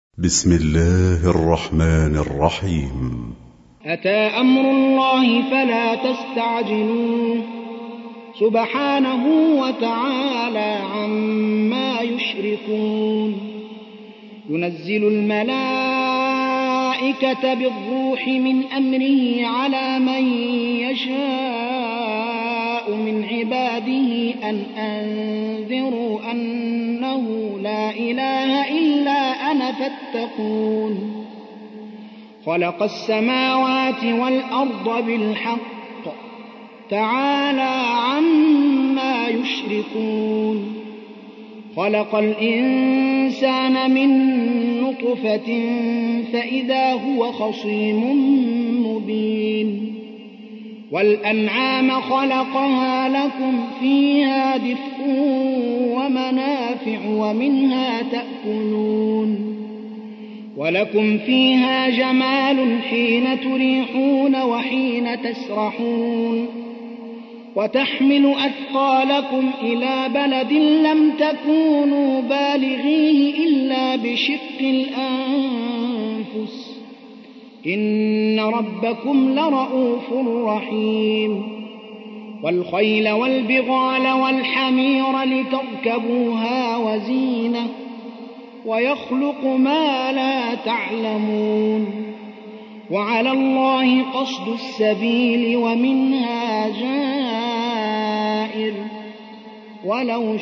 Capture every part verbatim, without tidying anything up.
بسم الله الرحمن الرحيم. أتى أمر الله فلا تستعجلوه سبحانه وتعالى عما يشركون. ينزل الملائكة بالروح من أمره على من يشاء من عباده أن أنذروا أنه لا إله إلا أنا فاتقون. خلق السماوات والأرض بالحق تعالى عما يشركون. خلق الإنسان من نطفة فإذا هو خصيم مبين. والأنعام خلقها لكم فيها دفء ومنافع ومنها تأكلون. ولكم فيها جمال حين تريحون وحين تسرحون. وتحمل أثقالكم إلى بلد لم تكونوا بالغيه إلا بشق الأنفس إن ربكم لرؤوف رحيم. والخيل والبغال والحمير لتركبوها وزينة ويخلق ما لا تعلمون. وعلى الله قصد السبيل ومنها جائر ولو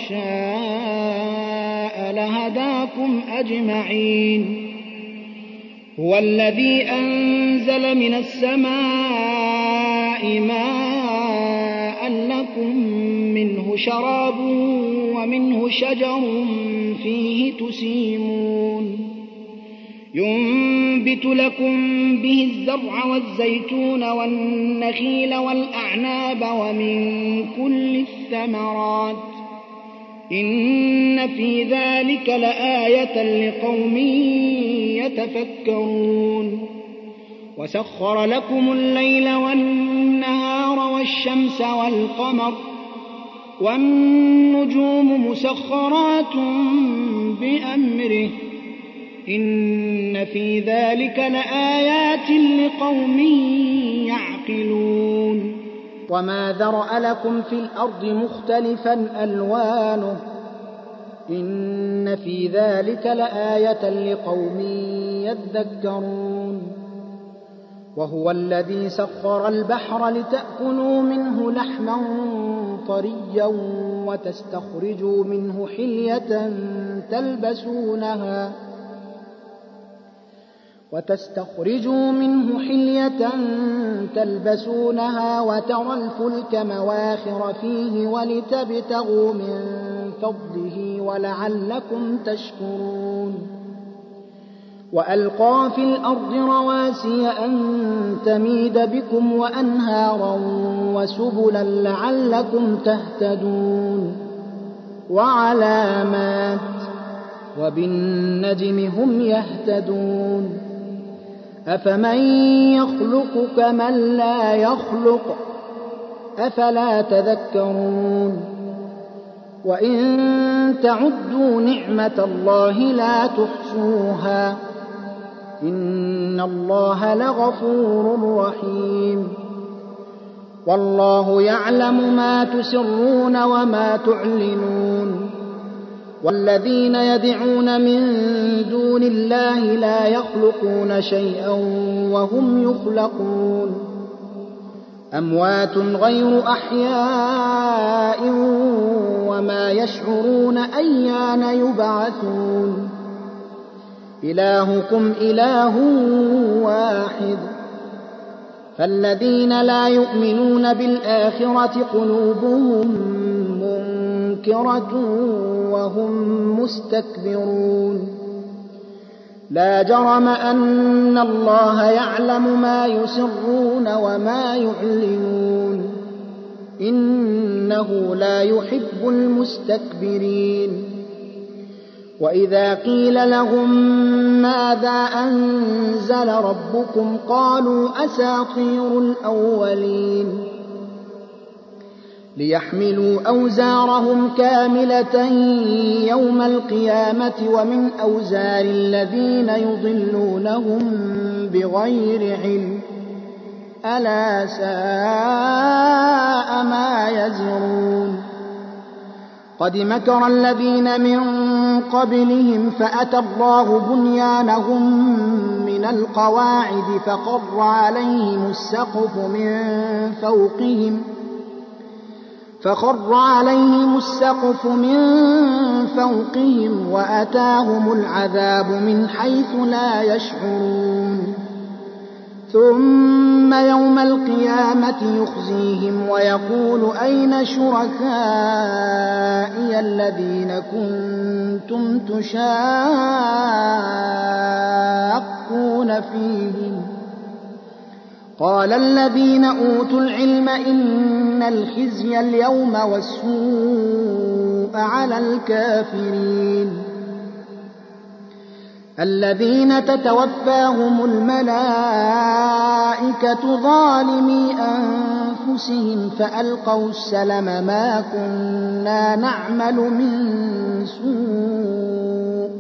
شاء لهداكم أجمعين. هو الذي أنزل من السماء ماء لكم منه شراب ومنه شجر فيه تسيمون. ينبت لكم به الزرع والزيتون والنخيل والأعناب ومن كل الثمرات إن في ذلك لآية لقوم يتفكرون. وسخر لكم الليل والنهار والشمس والقمر والنجوم مسخرات بأمره إن في ذلك لآيات لقوم يعقلون. وما ذرأ لكم في الأرض مختلفا ألوانه إن في ذلك لآية لقوم يذكرون. وهو الذي سخر البحر لتأكلوا منه لحما طريا وتستخرجوا منه حلية تلبسونها وتستخرجوا منه حلية تلبسونها وترى الفلك مواخر فيه ولتبتغوا من فضله ولعلكم تشكرون. وألقى في الأرض رواسي أن تميد بكم وأنهارا وسبلا لعلكم تهتدون. وعلامات وبالنجم هم يهتدون. أفمن يخلق كمن لا يخلق أفلا تذكرون. وإن تعدوا نعمة الله لا تحصوها إن الله لغفور رحيم. والله يعلم ما تسرون وما تعلنون. والذين يدعون من دون الله لا يخلقون شيئا وهم يخلقون. أموات غير أحياء وما يشعرون أيان يبعثون. إلهكم إله واحد فالذين لا يؤمنون بالآخرة قلوبهم منكرة وهم مستكبرون. لا جرم أن الله يعلم ما يسرون وما يعلنون إنه لا يحب المستكبرين. وإذا قيل لهم ماذا أنزل ربكم قالوا أساطير الأولين. ليحملوا أوزارهم كاملة يوم القيامة ومن أوزار الذين يضلونهم بغير علم ألا ساء ما يزرون قد مكر الذين من قبلهم فأتى الله بنيانهم من القواعد فخر عليهم السقف من فوقهم فخر عليهم السقف من فوقهم وأتاهم العذاب من حيث لا يشعرون ثم يوم القيامة يخزيهم ويقول أين شركائي الذين كنتم تشاقون فيهم قال الذين أوتوا العلم إن الخزي اليوم والسوء على الكافرين الذين تتوفاهم الملائكة ظالمي أنفسهم فألقوا السلم ما كنا نعمل من سوء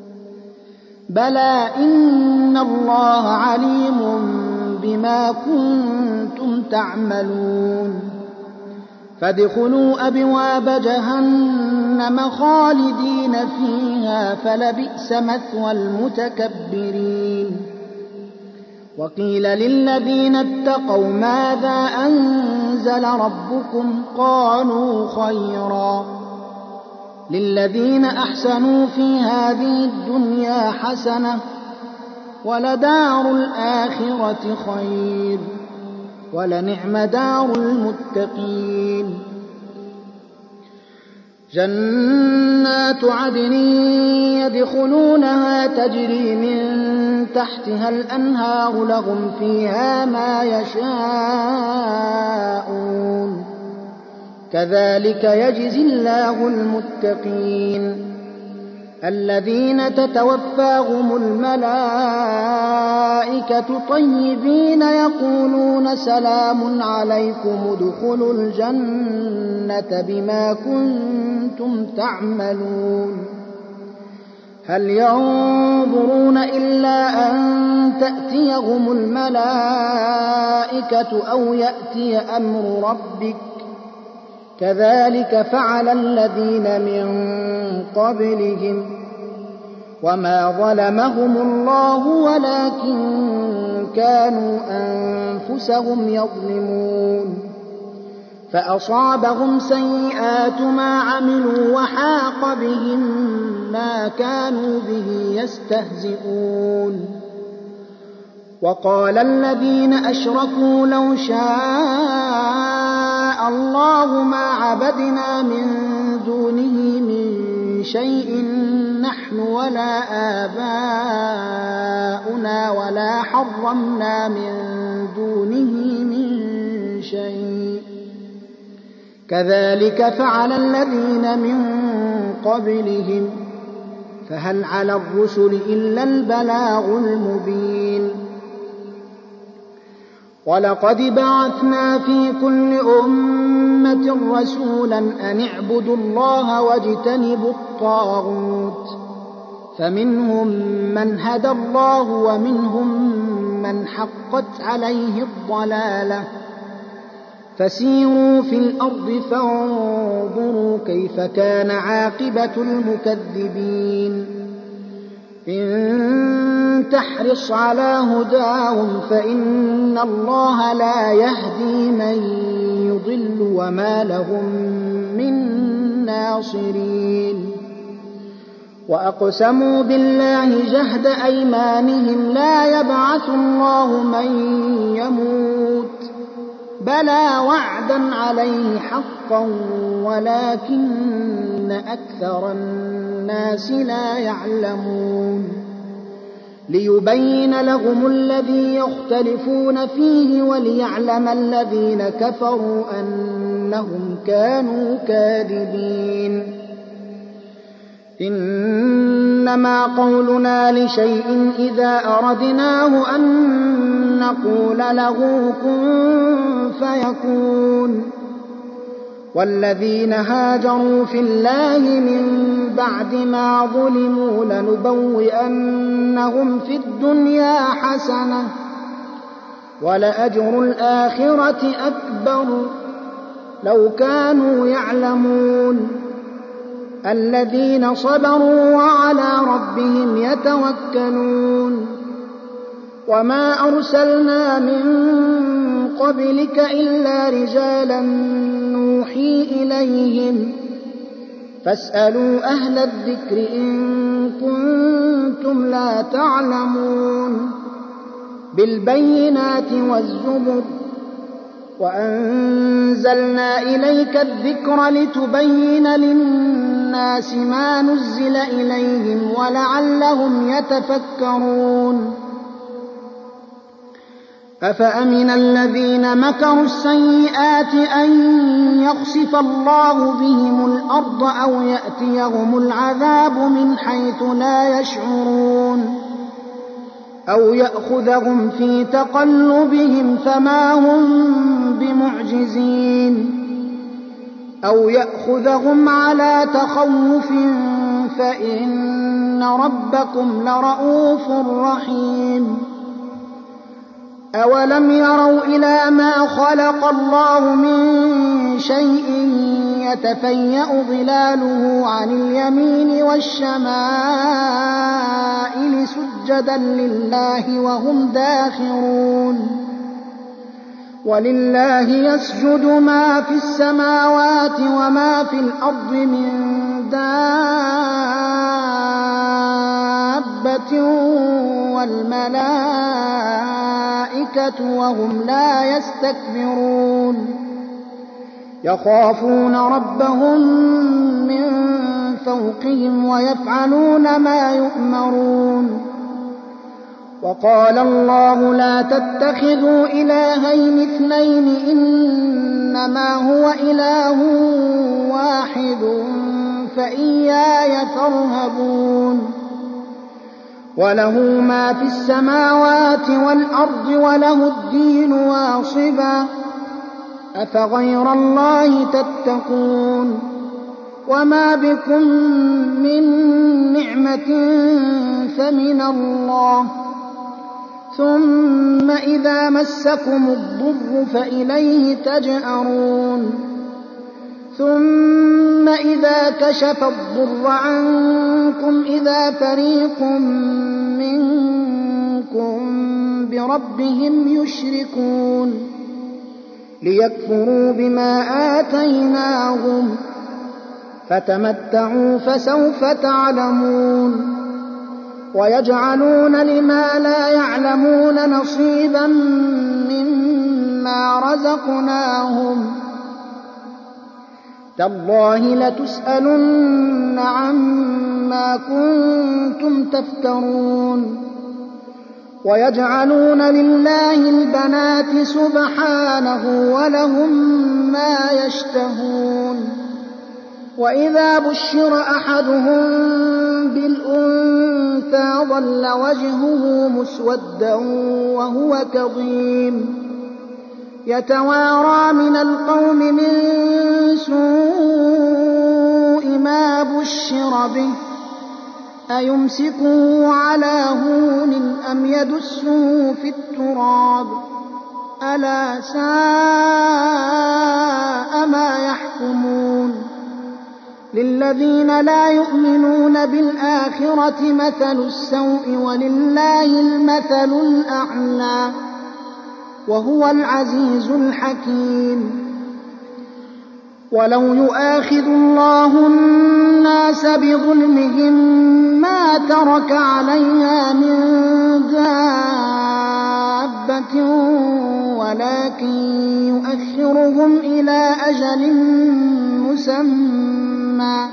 بلى إن الله عليم بما كنتم تعملون فادخلوا أبواب جهنم خالدين فيها فلبئس مثوى المتكبرين وقيل للذين اتقوا ماذا أنزل ربكم قالوا خيرا للذين أحسنوا في هذه الدنيا حسنة ولدار الآخرة خير ولنعم دار المتقين جنات عدن يدخلونها تجري من تحتها الأنهار لهم فيها ما يشاءون كذلك يجزي الله المتقين الذين تتوفاهم الملائكة طيبين يقولون سلام عليكم ادخلوا الجنة بما كنتم تعملون هل ينظرون إلا أن تأتيهم الملائكة أو يأتي أمر ربك كذلك فعل الذين من قبلهم وما ظلمهم الله ولكن كانوا أنفسهم يظلمون فأصابهم سيئات ما عملوا وحاق بهم ما كانوا به يستهزئون وقال الذين أشركوا لو شاء الله ما عبدنا من دونه من شيء نحن ولا آباؤنا ولا حرمنا من دونه من شيء كذلك فعل الذين من قبلهم فهل على الرسل إلا البلاغ المبين ولقد بعثنا في كل أمة رسولا أن اعبدوا الله واجتنبوا الطاغوت فمنهم من هدى الله ومنهم من حقت عليه الضلالة فسيروا في الأرض فانظروا كيف كان عاقبة المكذبين إن تحرص على هداهم فإن الله لا يهدي من يضل وما لهم من ناصرين وأقسموا بالله جهد أيمانهم لا يبعث الله من يموت بلى وعدا عليه حقا ولكن أكثر الناس لا يعلمون ليبين لهم الذي يختلفون فيه وليعلم الذين كفروا أنهم كانوا كاذبين إنما قولنا لشيء إذا أردناه أن نقول له كن فيكون والذين هاجروا في الله من بعد ما ظلموا لنبوئنهم في الدنيا حسنة ولأجر الآخرة أكبر لو كانوا يعلمون الذين صبروا وعلى ربهم يتوكلون وما أرسلنا من قبلك إلا رجالا نوحي إليهم فاسألوا أهل الذكر إن كنتم لا تعلمون بالبينات والزبر وأنزلنا إليك الذكر لتبين للناس ما نزل إليهم ولعلهم يتفكرون أفأمن الذين مكروا السيئات أن يخسف الله بهم الأرض أو يأتيهم العذاب من حيث لا يشعرون أو يأخذهم في تقلبهم فما هم بمعجزين أو يأخذهم على تخوف فإن ربكم لرؤوف رحيم أولم يروا إلى ما خلق الله من شيء يتفيأ ظلاله عن اليمين والشمائل سجدا لله وهم داخرون ولله يسجد ما في السماوات وما في الأرض من دابة والملائكة وهم لا يستكبرون يخافون ربهم من فوقهم ويفعلون ما يؤمرون وقال الله لا تتخذوا إلهين اثنين إنما هو إله واحد فإياي فارهبون وله ما في السماوات والأرض وله الدين واصبا أفغير الله تتقون وما بكم من نعمة فمن الله ثم إذا مسكم الضر فإليه تجأرون ثم إذا كشف الضر عنكم إذا فريق منكم بربهم يشركون ليكفروا بما آتيناهم فتمتعوا فسوف تعلمون ويجعلون لما لا يعلمون نصيبا مما رزقناهم تالله لتسألن عما كنتم تفترون ويجعلون لله البنات سبحانه ولهم ما يشتهون وإذا بشر أحدهم بالأنثى ظل وجهه مسودا وهو كظيم يتوارى من القوم من سوء ما بشر به أيمسكه على هون أم يدسه في التراب ألا ساء ما يحكمون للذين لا يؤمنون بالآخرة مثل السوء ولله المثل الأعلى وهو العزيز الحكيم ولو يؤاخذ الله الناس بظلمهم ما ترك عليها من دابة ولكن يؤخرهم إلى أجل مسمى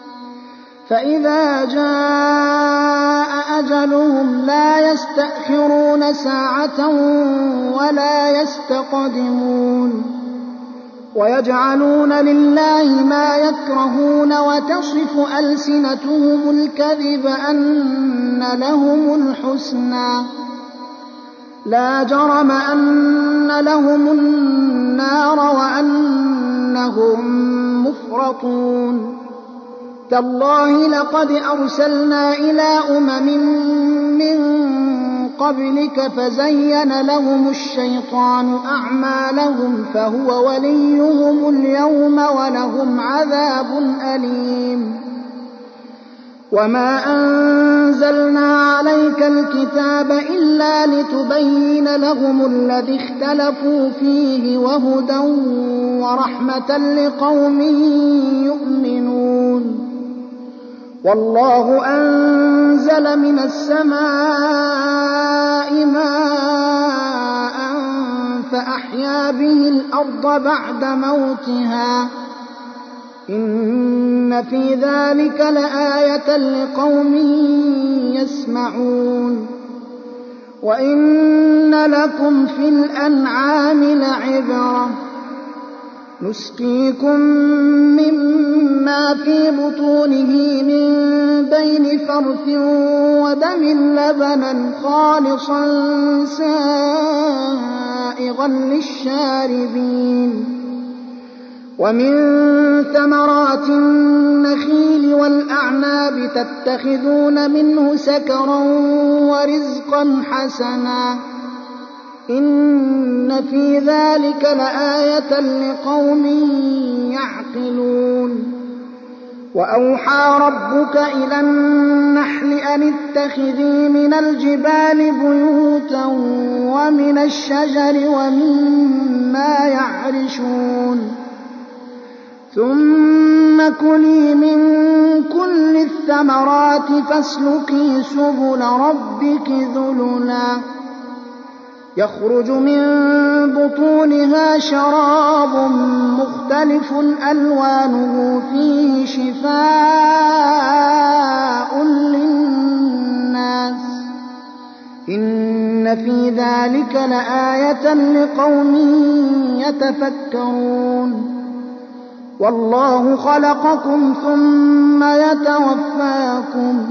فإذا جاء أجلهم لا يستأخرون ساعة ولا يستقدمون ويجعلون لله ما يكرهون وتصف ألسنتهم الكذب أن لهم الحسنى لا جرم أن لهم النار وأن إنهم مفرطون تالله لقد أرسلنا إلى أمم من قبلك فزين لهم الشيطان أعمالهم فهو وليهم اليوم ولهم عذاب أليم وما أنزلنا عليك الكتاب إلا لتبين لهم الذي اختلفوا فيه وهدى ورحمة لقوم يؤمنون والله أنزل من السماء ماء فأحيا به الأرض بعد موتها إن في ذلك لآية لقوم يسمعون وإن لكم في الأنعام لعبرة نسقيكم مما في بطونه من بين فرث ودم لبنا خالصا سائغا للشاربين ومن ثمرات النخيل والأعناب تتخذون منه سكرا ورزقا حسنا إن في ذلك لآية لقوم يعقلون وأوحى ربك إلى النحل أن اتخذي من الجبال بيوتا ومن الشجر ومما يعرشون ثم كلي من كل الثمرات فاسلكي سبل ربك ذللا يخرج من بطونها شراب مختلف ألوانه فيه شفاء للناس إن في ذلك لآية لقوم يتفكرون والله خلقكم ثم يتوفاكم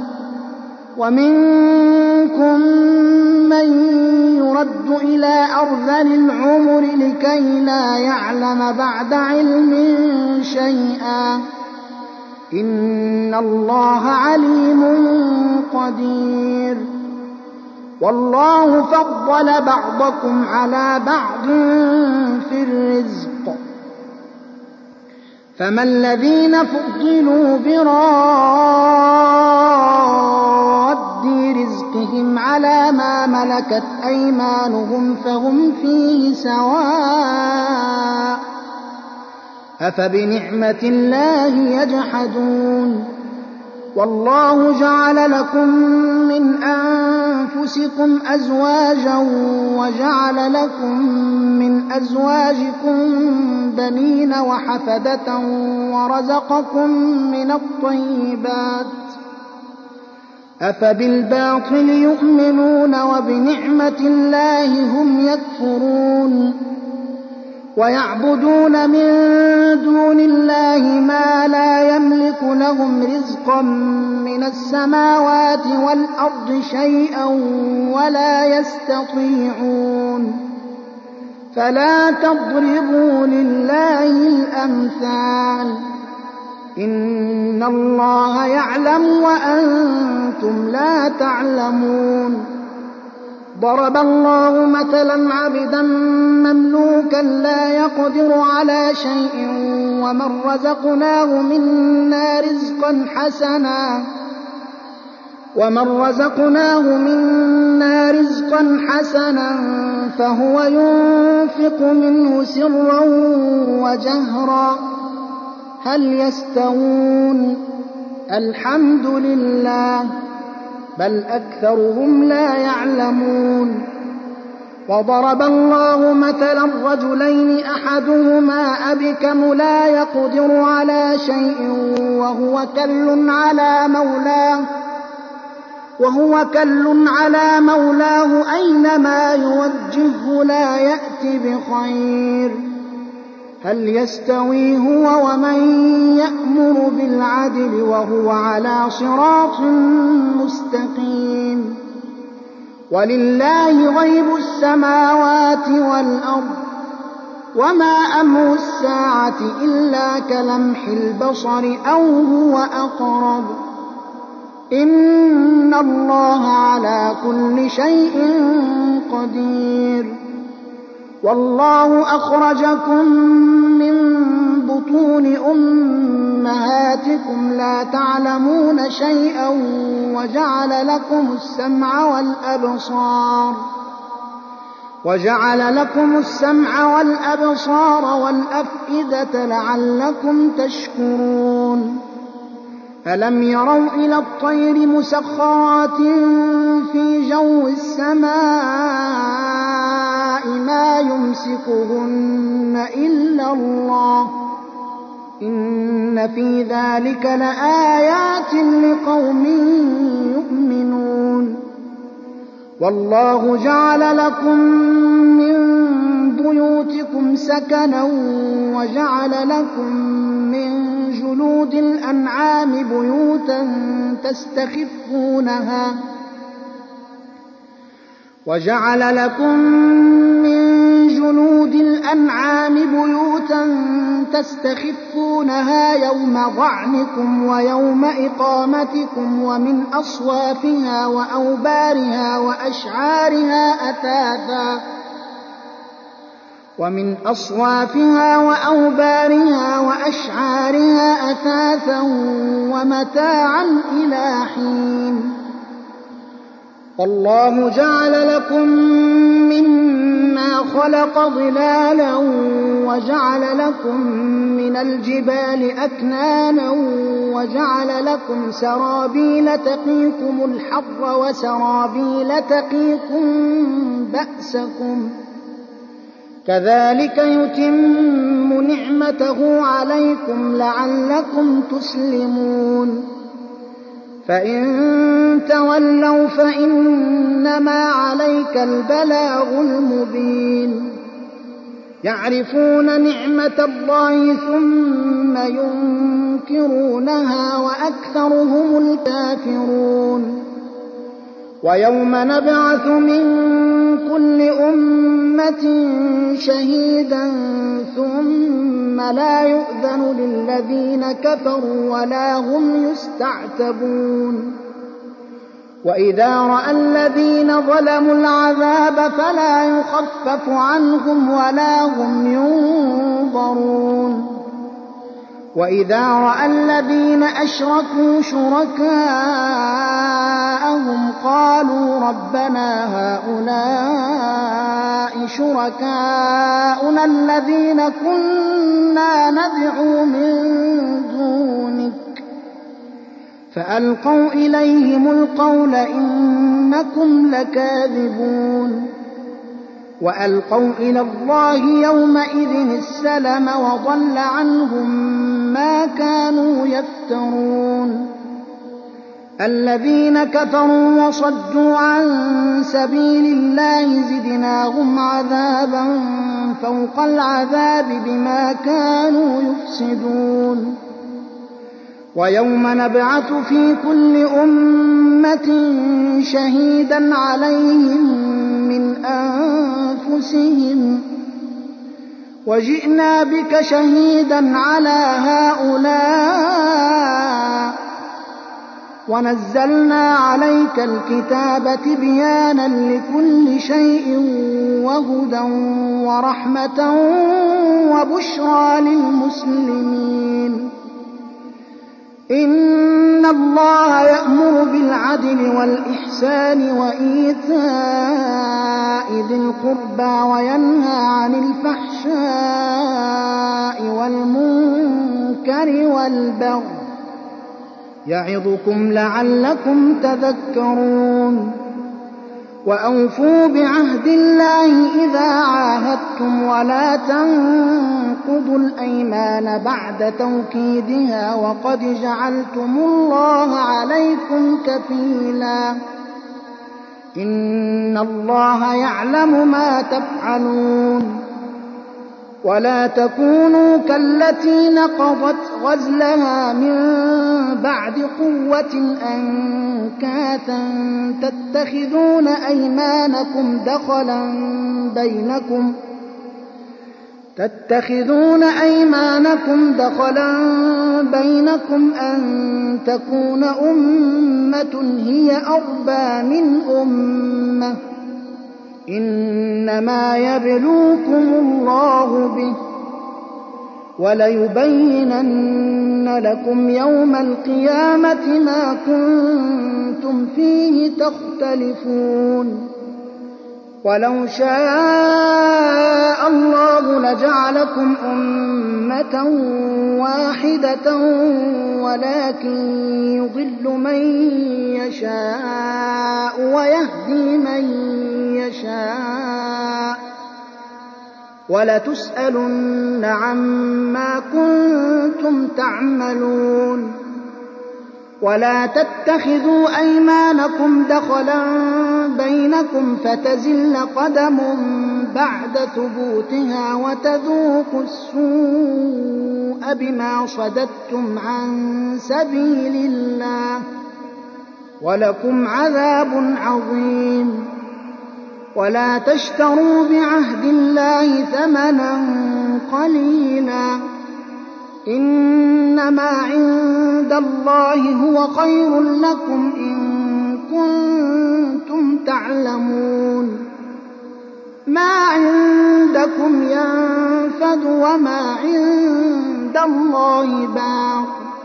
ومنكم من يرد إلى أرذل العمر لكي لا يعلم بعد علم شيئا إن الله عليم قدير والله فضل بعضكم على بعض في الرزق فما الذين فضلوا براد رزقهم على ما ملكت أيمانهم فهم فيه سواء أفبنعمة الله يجحدون والله جعل لكم من أنفسكم أزواجا وجعل لكم من أزواجكم بنين وحفدة ورزقكم من الطيبات أفبالباطل يؤمنون وبنعمة الله هم يكفرون ويعبدون من دون الله ما لا يملك لهم رزقا من السماوات والأرض شيئا ولا يستطيعون فلا تضربوا لله الأمثال إن الله يعلم وأنتم لا تعلمون ضرب الله مثلا عبدا مملوكا لا يقدر على شيء ومن رزقناه منا رزقا حسنا ومن رزقناه منا رزقا حسنا فهو ينفق منه سرا وجهرا هل يستوون الحمد لله بل أكثرهم لا يعلمون وضرب الله مثلا رجلين أحدهما أبكم لا يقدر على شيء وهو كل على مولاه وهو كل على مولاه أينما يوجهه لا يأتي بخير هل يستوي هو ومن يأمر بالعدل وهو على صراط مستقيم ولله غيب السماوات والأرض وما أمر الساعة إلا كلمح البصر أو هو أقرب إن الله على كل شيء قدير. والله أخرجكم من بطون أمهاتكم لا تعلمون شيئا وجعل لكم السمع والأبصار وجعل لكم السمع والأبصار والأفئدة لعلكم تشكرون. ألم يروا إلى الطير مسخرات في جو السماء ما يمسكهن إلا الله إن في ذلك لآيات لقوم يؤمنون. والله جعل لكم من بيوتكم سكنا وجعل لكم من جلود الأنعام بيوتا تستخفونها وجعل لكم من جلود الأنعام بيوتا تستخفونها يوم ظعنكم ويوم إقامتكم ومن أصوافها وأوبارها وأشعارها أثاثا ومن أصوافها وأوبارها وأشعارها أثاثا ومتاعا إلى حين. والله جعل لكم مما خلق ظلالا وجعل لكم من الجبال أكنانا وجعل لكم سرابيل تقيكم الحر وسرابيل تقيكم بأسكم كذلك يتم نعمته عليكم لعلكم تسلمون. فإن تولوا فإنما عليك البلاغ المبين. يعرفون نعمة الله ثم ينكرونها وأكثرهم الكافرون. ويوم نبعث من كل أمة شهيدا ثم لا يؤذن للذين كفروا ولا هم يستعتبون. وإذا رأى الذين ظلموا العذاب فلا يخفف عنهم ولا هم ينظرون. وإذا رأى الذين أشركوا شركاءهم قالوا ربنا هؤلاء شركاؤنا الذين كنا ندعو من دونك فألقوا إليهم القول إنكم لكاذبون. وألقوا إلى الله يومئذ السلم وضل عنهم ما كانوا يفترون. الذين كفروا وصدوا عن سبيل الله زدناهم عذابا فوق العذاب بما كانوا يفسدون. ويوم نبعث في كل أمة شهيدا عليهم من أنفسهم وجئنا بك شهيدا على هؤلاء ونزلنا عليك الكتاب تبيانا لكل شيء وهدى ورحمة وبشرى للمسلمين. إن الله يأمر بالعدل والإحسان وإيتاء ذي القربى وينهى عن الفحشاء والمنكر والبغي يعظكم لعلكم تذكرون. وأوفوا بعهد الله إذا عاهدتم ولا تنقضوا الأيمان بعد توكيدها وقد جعلتم الله عليكم كفيلا إن الله يعلم ما تفعلون. ولا تكونوا كالتي نقضت غزلها من بعد قوة أنكاثا تتخذون أيمانكم دخلا بينكم تتخذون أيمانكم دخلا بينكم أن تكون أمة هي أربى من أمة إنما يبلوكم الله به وليبينن لكم يوم القيامة ما كنتم فيه تختلفون ولو شاء الله لجعلكم أمة واحدة ولكن يضل من يشاء ويهدي من يشاء ولتسألن عما كنتم تعملون ولا تتخذوا أيمانكم دخلا بينكم فتزل قدم بعد ثبوتها وتذوقوا السوء بما صددتم عن سبيل الله ولكم عذاب عظيم ولا تشتروا بعهد الله ثمنا قليلا إنما عند الله هو خير لكم إن كنتم تعلمون ما عندكم ينفد وما عند الله باق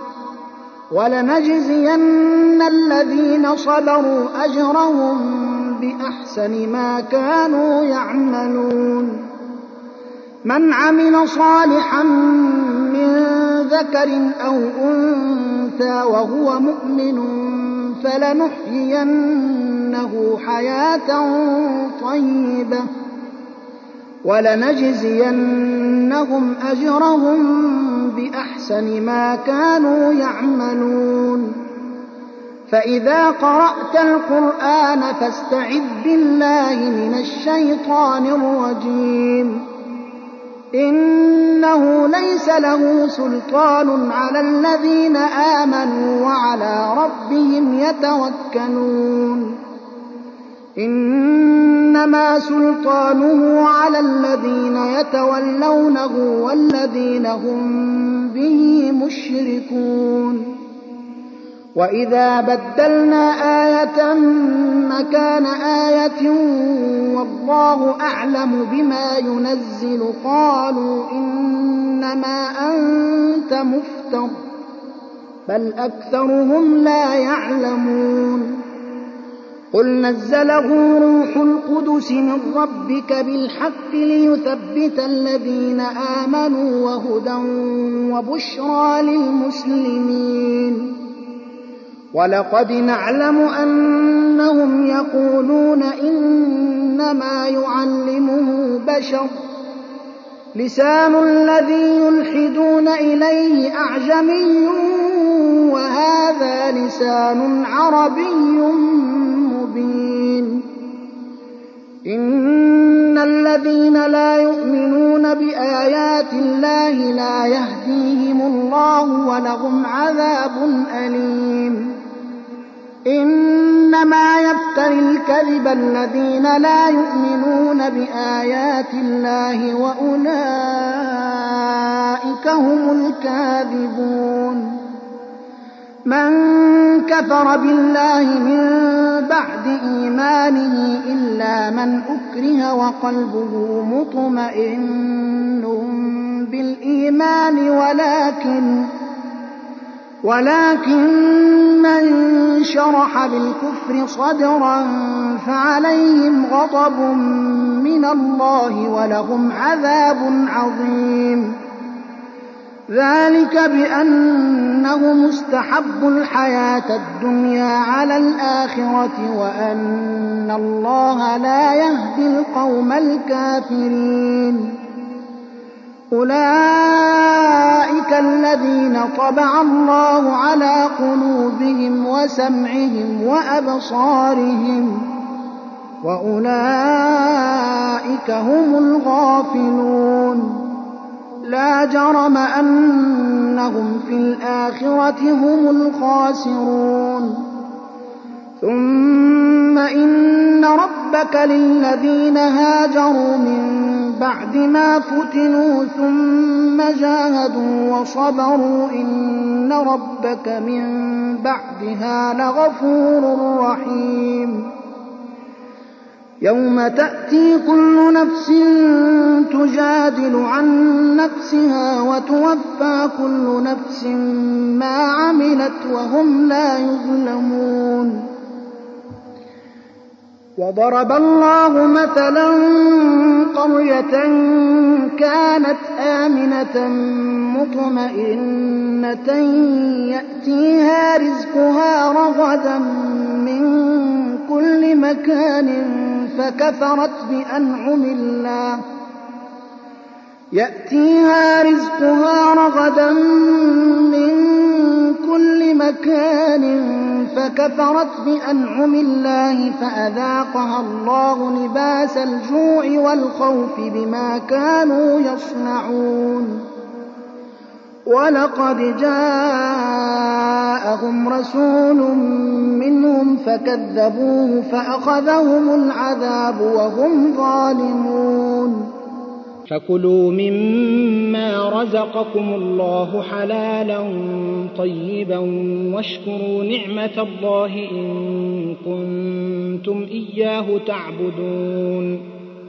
ولنجزين الذين صبروا أجرهم بأحسن ما كانوا يعملون من عمل صالحا من ذكر أو أنثى وهو مؤمن فلنحيينه حياة طيبة ولنجزينهم أجرهم بأحسن ما كانوا يعملون فإذا قرأت القرآن فاستعذ بالله من الشيطان الرجيم إنه ليس له سلطان على الذين آمنوا وعلى ربهم يتوكلون إنما سلطانه على الذين يتولونه والذين هم به مشركون وإذا بدلنا آية مكان آية والله أعلم بما ينزل قالوا إنما أنت مفتر بل أكثرهم لا يعلمون قل نزله روح القدس من ربك بالحق ليثبت الذين آمنوا وهدى وبشرى للمسلمين ولقد نعلم أنهم يقولون إنما يعلمه بشر لسان الذي يلحدون إليه أعجمي وهذا لسان عربي مبين إن الذين لا يؤمنون بآيات الله لا يهديهم الله ولهم عذاب أليم إنما يفتري الكذب الذين لا يؤمنون بآيات الله وأولئك هم الكاذبون من كفر بالله من بعد إيمانه إلا من أكره وقلبه مطمئن بالإيمان ولكن ولكن من شرح بالكفر صدرا فعليهم غضب من الله ولهم عذاب عظيم ذلك بأنهم استحبوا الحياة الدنيا على الآخرة وأن الله لا يهدي القوم الكافرين أولئك الذين طبع الله على قلوبهم وسمعهم وأبصارهم وأولئك هم الغافلون لا جرم أنهم في الآخرة هم الخاسرون ثم إن ربك ربك للذين هاجروا من بعد ما فتنوا ثم جاهدوا وصبروا إن ربك من بعدها لغفور رحيم يوم تأتي كل نفس تجادل عن نفسها وتوفى كل نفس ما عملت وهم لا يظلمون وضرب الله مثلا قرية كانت آمنة مطمئنة يأتيها رزقها رغدا من كل مكان فكفرت بأنعم الله يأتيها رزقها رغدا من كل مكان فكفرت بأنعم الله فأذاقها الله لباس الجوع والخوف بما كانوا يصنعون ولقد جاءهم رسول منهم فكذبوه فأخذهم العذاب وهم ظالمون فكلوا مما رزقكم الله حلالا طيبا واشكروا نعمة الله إن كنتم إياه تعبدون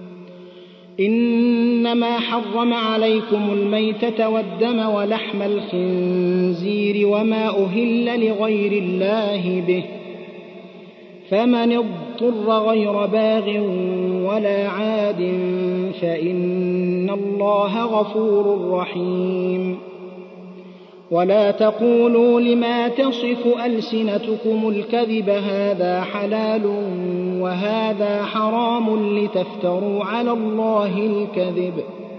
إنما حرم عليكم الميتة والدم ولحم الخنزير وما أهل لغير الله به فمن اضطر غير باغ ولا عاد فإن الله غفور رحيم ولا تقولوا لما تصف ألسنتكم الكذب هذا حلال وهذا حرام لتفتروا على الله الكذب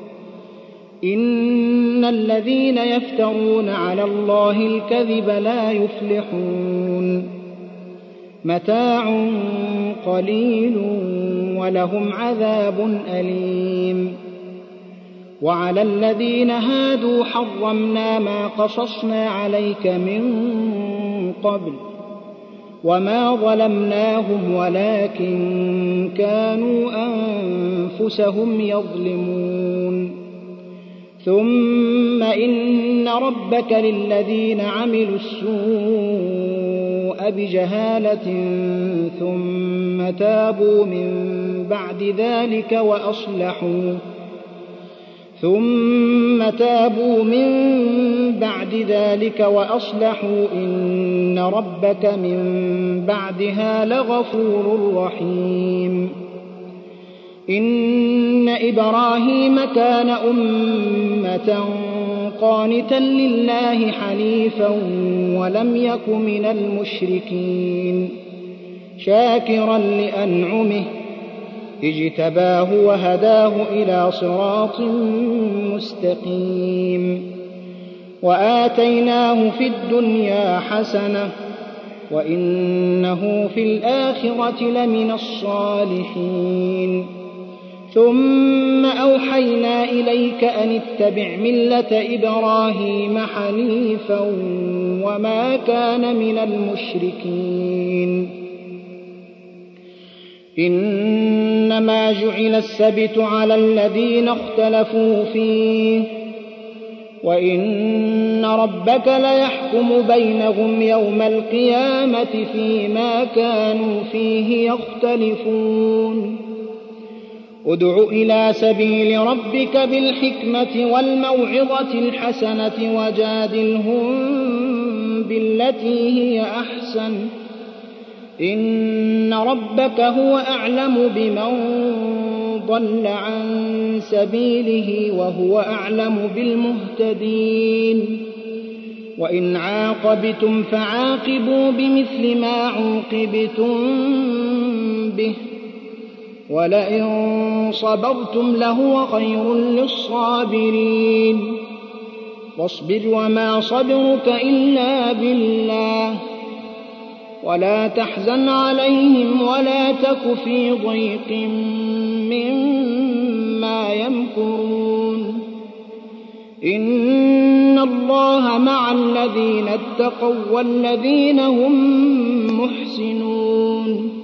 إن الذين يفترون على الله الكذب لا يفلحون متاع قليل ولهم عذاب أليم وعلى الذين هادوا حرمنا ما قصصنا عليك من قبل وما ظلمناهم ولكن كانوا أنفسهم يظلمون ثم إن ربك للذين عملوا السوء بجهالة ثم تابوا من بعد ذلك وأصلحوا ثم تابوا من بعد ذلك وأصلحوا إن ربك من بعدها لغفور رحيم إن إبراهيم كان أمة قانتا لله حنيفا ولم يك من المشركين شاكرا لأنعمه اجتباه وهداه إلى صراط مستقيم وآتيناه في الدنيا حسنة وإنه في الآخرة لمن الصالحين ثم أوحينا إليك أن اتبع ملة إبراهيم حنيفا وما كان من المشركين إنما جعل السبت على الذين اختلفوا فيه وإن ربك ليحكم بينهم يوم القيامة فيما كانوا فيه يختلفون ادع إلى سبيل ربك بالحكمة والموعظة الحسنة وجادلهم بالتي هي أحسن إن ربك هو أعلم بمن ضل عن سبيله وهو أعلم بالمهتدين وإن عاقبتم فعاقبوا بمثل ما عوقبتم به ولئن صبرتم لهو خير للصابرين واصبر وما صبرك إلا بالله ولا تحزن عليهم ولا تك في ضيق مما يمكرون إن الله مع الذين اتقوا والذين هم محسنون